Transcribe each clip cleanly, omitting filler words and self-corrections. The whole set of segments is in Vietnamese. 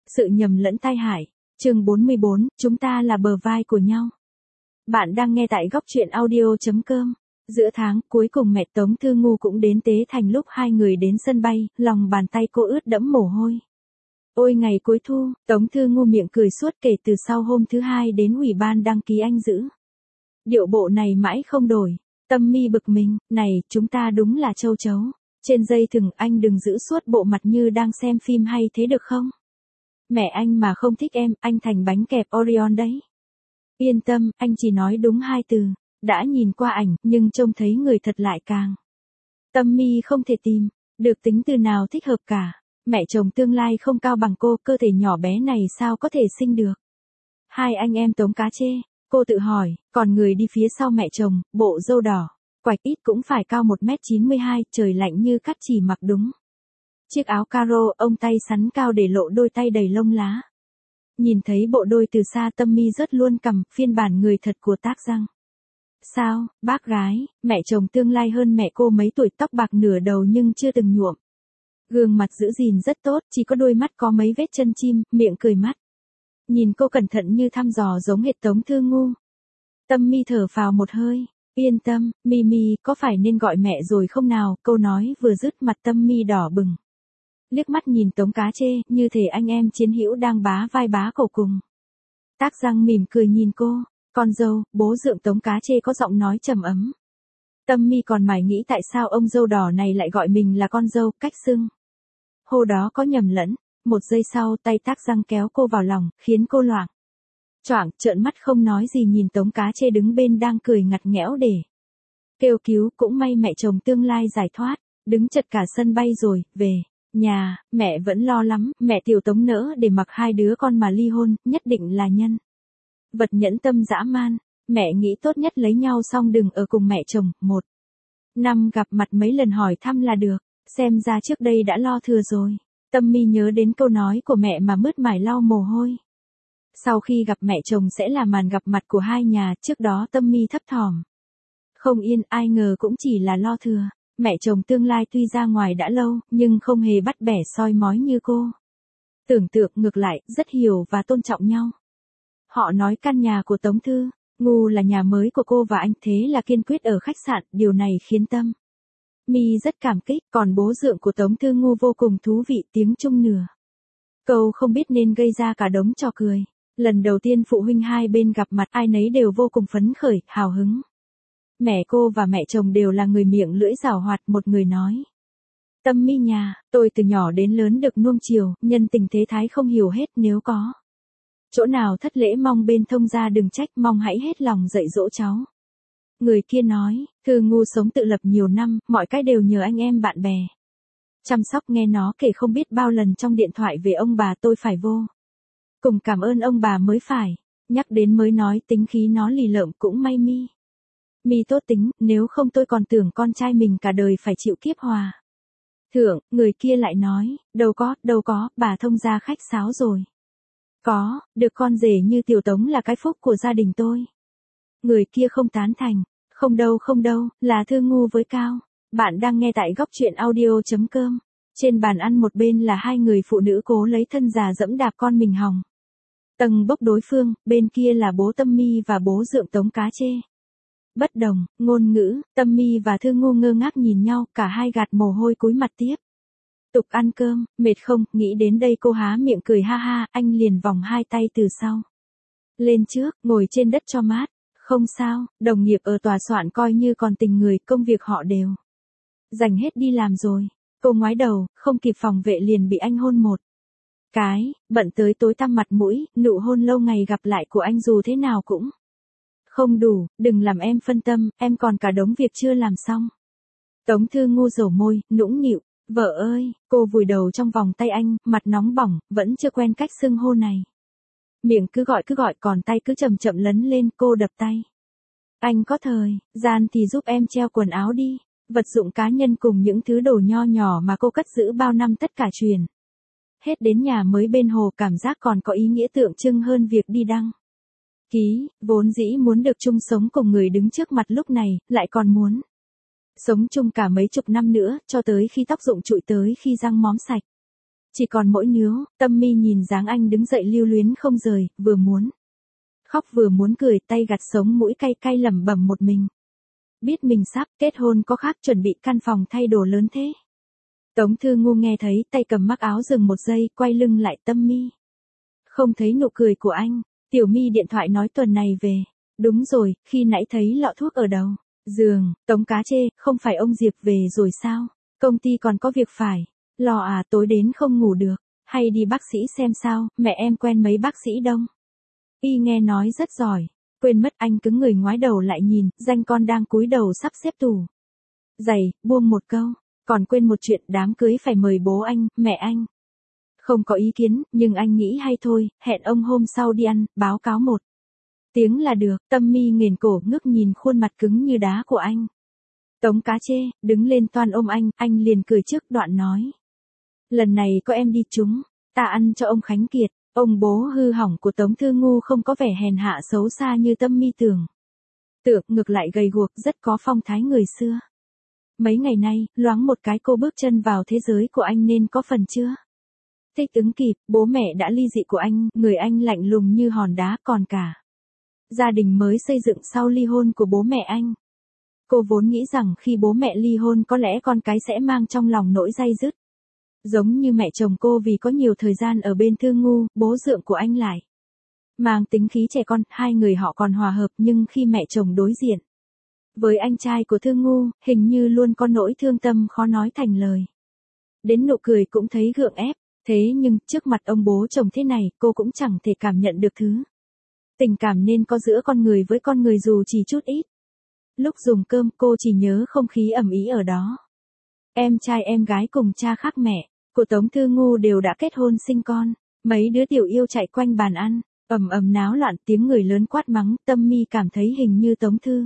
Sự nhầm lẫn tai hại. Chương 44, chúng ta là bờ vai của nhau. Bạn đang nghe tại góc truyện audio.com. Giữa tháng, cuối cùng mẹ Tống Thư Ngu cũng đến Tế Thành. Lúc hai người đến sân bay, lòng bàn tay cô ướt đẫm mồ hôi. Ôi ngày cuối thu, Tống Thư Ngu miệng cười suốt kể từ sau hôm thứ hai đến ủy ban đăng ký anh giữ. Điệu bộ này mãi không đổi. Tâm Mi bực mình, này, chúng ta đúng là châu chấu. Trên dây thừng anh đừng giữ suốt bộ mặt như đang xem phim hay thế được không? Mẹ anh mà không thích em, anh thành bánh kẹp Orion đấy. Yên tâm, anh chỉ nói đúng hai từ. Đã nhìn qua ảnh, nhưng trông thấy người thật lại càng. Tâm Mi không thể tìm được tính từ nào thích hợp cả. Mẹ chồng tương lai không cao bằng cô, cơ thể nhỏ bé này sao có thể sinh được. Hai anh em Tống Cá Chê, cô tự hỏi, còn người đi phía sau mẹ chồng, bộ râu đỏ, quạch ít cũng phải cao 1m92, trời lạnh như cắt chỉ mặc đúng. Chiếc áo caro, ông tay sắn cao để lộ đôi tay đầy lông lá. Nhìn thấy bộ đôi từ xa Tâm Mi rớt luôn cằm, phiên bản người thật của Tác Răng. Sao, bác gái, mẹ chồng tương lai hơn mẹ cô mấy tuổi, tóc bạc nửa đầu nhưng chưa từng nhuộm. Gương mặt giữ gìn rất tốt, chỉ có đôi mắt có mấy vết chân chim, miệng cười mắt. Nhìn cô cẩn thận như thăm dò giống hệt Tống Thư Ngu. Tâm Mi thở phào một hơi, yên tâm, Mi có phải nên gọi mẹ rồi không nào, câu nói vừa dứt mặt Tâm Mi đỏ bừng. Liếc mắt nhìn Tống Cá Chê, như thể anh em chiến hữu đang bá vai bá cổ cùng. Tác Răng mỉm cười nhìn cô, con dâu, bố dượng Tống Cá Chê có giọng nói trầm ấm. Tâm Mi còn mải nghĩ tại sao ông dâu đỏ này lại gọi mình là con dâu, cách xưng. Hôm đó có nhầm lẫn, một giây sau tay Tác Răng kéo cô vào lòng, khiến cô loạng choạng, trợn mắt không nói gì nhìn Tống Cá Chê đứng bên đang cười ngặt nghẽo để kêu cứu. Cũng may mẹ chồng tương lai giải thoát, đứng chật cả sân bay rồi, về nhà, mẹ vẫn lo lắm, mẹ Tiểu Tống nỡ để mặc hai đứa con mà ly hôn, nhất định là nhân vật nhẫn tâm dã man. Mẹ nghĩ tốt nhất lấy nhau xong đừng ở cùng mẹ chồng, 1 năm gặp mặt mấy lần hỏi thăm là được, xem ra trước đây đã lo thừa rồi. Tâm Mi nhớ đến câu nói của mẹ mà mướt mải lau mồ hôi. Sau khi gặp mẹ chồng sẽ là màn gặp mặt của hai nhà, trước đó Tâm Mi thấp thỏm không yên, ai ngờ cũng chỉ là lo thừa. Mẹ chồng tương lai tuy ra ngoài đã lâu, nhưng không hề bắt bẻ soi mói như cô. Tưởng tượng ngược lại, rất hiểu và tôn trọng nhau. Họ nói căn nhà của Tống Thư Ngu là nhà mới của cô và anh, thế là kiên quyết ở khách sạn, điều này khiến Tâm Mi rất cảm kích, còn bố dượng của Tống Thư Ngu vô cùng thú vị, tiếng Trung nửa câu không biết nên gây ra cả đống trò cười. Lần đầu tiên phụ huynh hai bên gặp mặt, ai nấy đều vô cùng phấn khởi, hào hứng. Mẹ cô và mẹ chồng đều là người miệng lưỡi giảo hoạt, một người nói. Tâm Mi nhà, tôi từ nhỏ đến lớn được nuông chiều, nhân tình thế thái không hiểu hết, nếu có chỗ nào thất lễ mong bên thông gia đừng trách, mong hãy hết lòng dạy dỗ cháu. Người kia nói, Thư Ngu sống tự lập nhiều năm, mọi cái đều nhờ anh em bạn bè chăm sóc, nghe nó kể không biết bao lần trong điện thoại về ông bà, tôi phải vô cùng cảm ơn ông bà mới phải. Nhắc đến mới nói tính khí nó lì lợm, cũng may Mi tốt tính, nếu không tôi còn tưởng con trai mình cả đời phải chịu kiếp hòa thượng. Người kia lại nói, đâu có, bà thông gia khách sáo rồi. Có, được con rể như Tiểu Tống là cái phúc của gia đình tôi. Người kia không tán thành, không đâu, là Thư Ngu với Cao. Bạn đang nghe tại góc truyện audio.com. Trên bàn ăn một bên là hai người phụ nữ cố lấy thân già dẫm đạp con mình hỏng tầng bốc đối phương, bên kia là bố Tâm Mi và bố dượng Tống Cá Chê. Bất đồng ngôn ngữ, Tâm Mi và Thư Ngu ngơ ngác nhìn nhau, cả hai gạt mồ hôi cúi mặt tiếp tục ăn cơm. Mệt không? Nghĩ đến đây cô há miệng cười ha ha, anh liền vòng hai tay từ sau lên trước, ngồi trên đất cho mát. Không sao, đồng nghiệp ở tòa soạn coi như còn tình người, công việc họ đều dành hết đi làm rồi. Cô ngoái đầu, không kịp phòng vệ liền bị anh hôn một cái, bận tới tối tăm mặt mũi. Nụ hôn lâu ngày gặp lại của anh dù thế nào cũng không đủ, đừng làm em phân tâm, em còn cả đống việc chưa làm xong. Tống Thư Ngu rầu môi, nũng nịu, vợ ơi, cô vùi đầu trong vòng tay anh, mặt nóng bỏng, vẫn chưa quen cách xưng hô này. Miệng cứ gọi còn tay cứ chậm chậm lấn lên, cô đập tay. Anh có thời gian thì giúp em treo quần áo đi. Vật dụng cá nhân cùng những thứ đồ nho nhỏ mà cô cất giữ bao năm tất cả truyền hết đến nhà mới bên hồ, cảm giác còn có ý nghĩa tượng trưng hơn việc đi đăng ký. Vốn dĩ muốn được chung sống cùng người đứng trước mặt, lúc này lại còn muốn sống chung cả mấy chục năm nữa, cho tới khi tóc rụng trụi, tới khi răng móm sạch. Chỉ còn mỗi níu, Tâm Mi nhìn dáng anh đứng dậy lưu luyến không rời, vừa muốn khóc vừa muốn cười, tay gạt sống mũi cay cay lẩm bẩm một mình. Biết mình sắp kết hôn có khác chuẩn bị căn phòng thay đồ lớn thế. Tống Thư Ngu nghe thấy, tay cầm mắc áo dừng một giây, quay lưng lại Tâm Mi. Không thấy nụ cười của anh, Tiểu Mi điện thoại nói tuần này về. Đúng rồi, khi nãy thấy lọ thuốc ở đầu giường, Tống Cá Chê, không phải ông Diệp về rồi sao? Công ty còn có việc phải lo à, tối đến không ngủ được, hay đi bác sĩ xem sao, mẹ em quen mấy bác sĩ đông. Y nghe nói rất giỏi, quên mất anh cứng người ngoái đầu lại nhìn, danh con đang cúi đầu sắp xếp tủ giày, buông một câu, còn quên một chuyện đám cưới phải mời bố anh, mẹ anh. Không có ý kiến, nhưng anh nghĩ hay thôi, hẹn ông hôm sau đi ăn, báo cáo một tiếng là được. Tâm Mi nghển cổ ngước nhìn khuôn mặt cứng như đá của anh. Tống Cá Chê, đứng lên toan ôm anh liền cười trước đoạn nói. Lần này có em đi chúng, ta ăn cho ông Khánh Kiệt. Ông bố hư hỏng của Tống Thư Ngu không có vẻ hèn hạ xấu xa như Tâm Mi tưởng. Ngược lại gầy guộc, rất có phong thái người xưa. Mấy ngày nay, loáng một cái cô bước chân vào thế giới của anh nên có phần chưa thích ứng kịp, bố mẹ đã ly dị của anh, người anh lạnh lùng như hòn đá, còn cả gia đình mới xây dựng sau ly hôn của bố mẹ anh. Cô vốn nghĩ rằng khi bố mẹ ly hôn có lẽ con cái sẽ mang trong lòng nỗi day dứt. Giống như mẹ chồng cô vì có nhiều thời gian ở bên Thư Ngu, bố dượng của anh lại mang tính khí trẻ con, hai người họ còn hòa hợp, nhưng khi mẹ chồng đối diện với anh trai của Thư Ngu, hình như luôn có nỗi thương tâm khó nói thành lời. Đến nụ cười cũng thấy gượng ép, thế nhưng trước mặt ông bố chồng thế này, cô cũng chẳng thể cảm nhận được thứ tình cảm nên có giữa con người với con người dù chỉ chút ít. Lúc dùng cơm cô chỉ nhớ không khí ầm ĩ ở đó. Em trai em gái cùng cha khác mẹ của Tống Thư Ngu đều đã kết hôn sinh con. Mấy đứa tiểu yêu chạy quanh bàn ăn, ầm ầm náo loạn, tiếng người lớn quát mắng. Tâm Mi cảm thấy hình như Tống Thư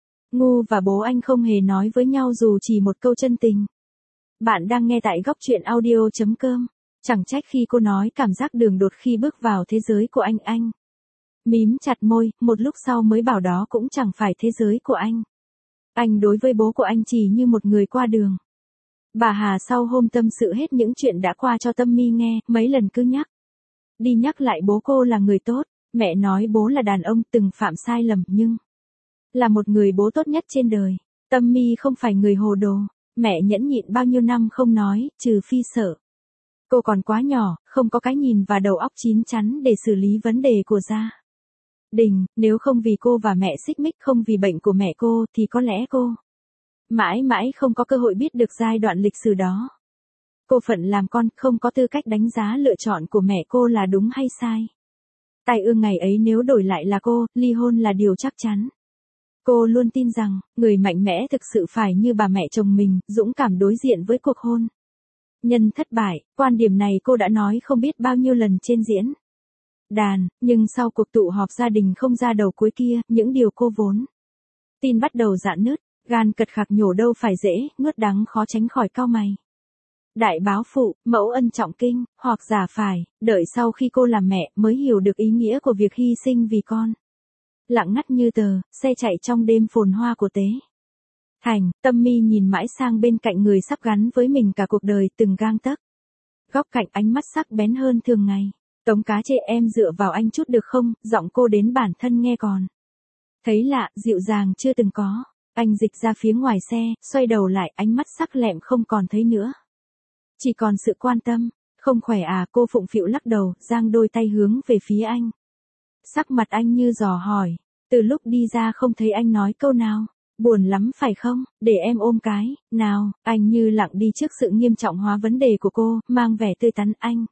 Ngu và bố anh không hề nói với nhau dù chỉ một câu chân tình. Bạn đang nghe tại góc truyện audio.com. Chẳng trách khi cô nói cảm giác đường đột khi bước vào thế giới của anh mím chặt môi, một lúc sau mới bảo đó cũng chẳng phải thế giới của anh. Anh đối với bố của anh chỉ như một người qua đường. Bà Hà sau hôm tâm sự hết những chuyện đã qua cho Tâm Mi nghe, mấy lần cứ nhắc đi nhắc lại bố cô là người tốt, mẹ nói bố là đàn ông từng phạm sai lầm nhưng là một người bố tốt nhất trên đời. Tâm Mi không phải người hồ đồ, mẹ nhẫn nhịn bao nhiêu năm không nói, trừ phi sợ cô còn quá nhỏ, không có cái nhìn và đầu óc chín chắn để xử lý vấn đề của gia đình. Nếu không vì cô và mẹ xích mích, không vì bệnh của mẹ cô, thì có lẽ cô mãi mãi không có cơ hội biết được giai đoạn lịch sử đó. Cô phận làm con, không có tư cách đánh giá lựa chọn của mẹ cô là đúng hay sai. Tai ương ngày ấy nếu đổi lại là cô, ly hôn là điều chắc chắn. Cô luôn tin rằng, người mạnh mẽ thực sự phải như bà mẹ chồng mình, dũng cảm đối diện với cuộc hôn nhân thất bại. Quan điểm này cô đã nói không biết bao nhiêu lần trên diễn đàn, nhưng sau cuộc tụ họp gia đình không ra đầu cuối kia, những điều cô vốn tin bắt đầu rạn nứt, gan cật khạc nhổ đâu phải dễ, nuốt đắng khó tránh khỏi cau mày. Đại báo phụ, mẫu ân trọng kinh, hoặc giả phải, đợi sau khi cô làm mẹ mới hiểu được ý nghĩa của việc hy sinh vì con. Lặng ngắt như tờ, xe chạy trong đêm phồn hoa của Tế Thành, Tâm Mi nhìn mãi sang bên cạnh người sắp gắn với mình cả cuộc đời, từng gang tấc góc cạnh, ánh mắt sắc bén hơn thường ngày. Tống Cá Chê, em dựa vào anh chút được không? Giọng cô đến bản thân nghe còn thấy lạ, dịu dàng chưa từng có. Anh dịch ra phía ngoài xe, xoay đầu lại, ánh mắt sắc lẹm không còn thấy nữa, chỉ còn sự quan tâm. Không khỏe à? Cô phụng phịu lắc đầu, giang đôi tay hướng về phía anh. Sắc mặt anh như dò hỏi. Từ lúc đi ra không thấy anh nói câu nào. Buồn lắm phải không? Để em ôm cái nào. Anh như lặng đi trước sự nghiêm trọng hóa vấn đề của cô, mang vẻ tươi tắn. Anh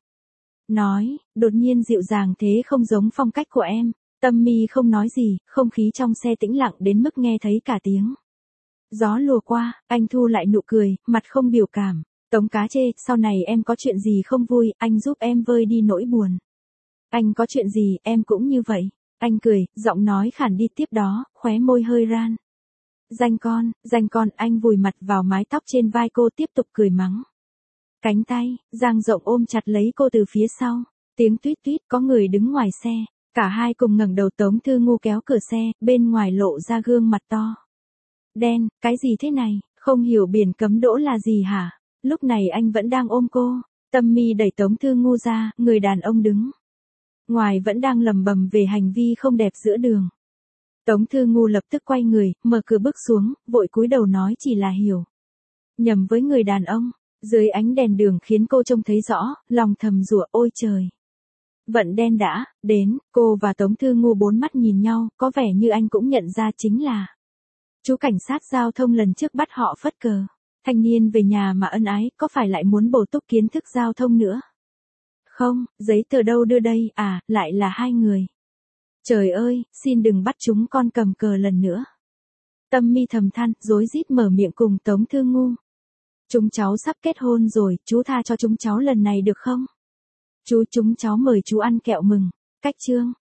nói, đột nhiên dịu dàng thế không giống phong cách của em. Tâm Mi không nói gì, không khí trong xe tĩnh lặng đến mức nghe thấy cả tiếng gió lùa qua. Anh thu lại nụ cười, mặt không biểu cảm. Tống Cá Chê, sau này em có chuyện gì không vui, anh giúp em vơi đi nỗi buồn. Anh có chuyện gì, em cũng như vậy. Anh cười, giọng nói khản đi, tiếp đó, khóe môi hơi ran. Danh con, anh vùi mặt vào mái tóc trên vai cô, tiếp tục cười mắng. Cánh tay dang rộng ôm chặt lấy cô từ phía sau. Tiếng tuýt tuýt, có người đứng ngoài xe. Cả hai cùng ngẩng đầu. Tống Thư Ngu kéo cửa xe, bên ngoài lộ ra gương mặt to đen. Cái gì thế này, không hiểu biển cấm đỗ là gì hả? Lúc này anh vẫn đang ôm cô. Tâm Mi đẩy Tống Thư Ngu ra, người đàn ông đứng ngoài vẫn đang lẩm bẩm về hành vi không đẹp giữa đường. Tống Thư Ngu lập tức quay người, mở cửa bước xuống, vội cúi đầu nói chỉ là hiểu nhầm với người đàn ông. Dưới ánh đèn đường khiến cô trông thấy rõ, lòng thầm rủa ôi trời. Vận đen đã đến, cô và Tống Thư Ngu bốn mắt nhìn nhau, có vẻ như anh cũng nhận ra chính là chú cảnh sát giao thông lần trước bắt họ phất cờ. Thanh niên về nhà mà ân ái, có phải lại muốn bổ túc kiến thức giao thông nữa? Không, giấy tờ đâu đưa đây, à, lại là hai người. Trời ơi, xin đừng bắt chúng con cầm cờ lần nữa. Tâm Mi thầm than, rối rít mở miệng cùng Tống Thư Ngu. Chúng cháu sắp kết hôn rồi, chú tha cho chúng cháu lần này được không? Chúng cháu mời chú ăn kẹo mừng. Cách chương